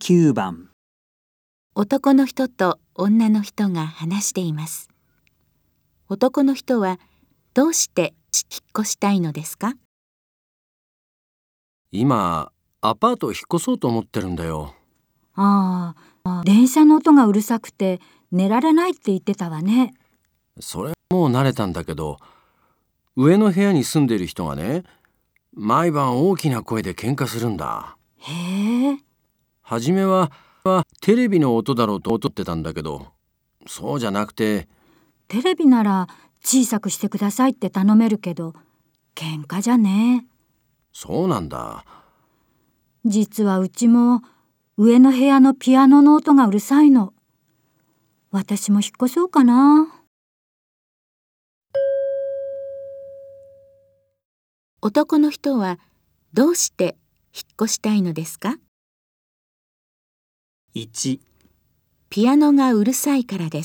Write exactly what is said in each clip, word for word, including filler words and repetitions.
きゅうばん。 男の人と女の人が話しています。男の人はどうして引っ越したいのですか？ 今、アパートを引っ越そうと思ってるんだよ。 ああ、電車の音がうるさくて寝られないって言ってたわね。 それはもう慣れたんだけど、上の部屋に住んでる人がね、毎晩大きな声で喧嘩するんだ。 へえ。 初めはテレビの音だろうと思ってたんだけど、そうじゃなくて、 テレビなら小さくしてくださいって頼めるけど、喧嘩じゃね。 そうなんだ。 実はうちも上の部屋のピアノの音がうるさいの。私も引っ越そうかな。 男の人はどうして引っ越したいのですか？ いち、 ピアノがうるさいからです。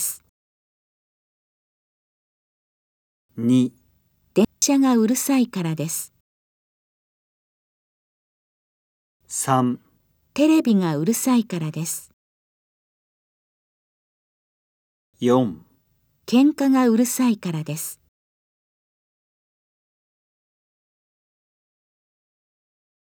に、 電車がうるさいからです。 さん、 テレビがうるさいからです。 よん、 喧嘩がうるさいからです。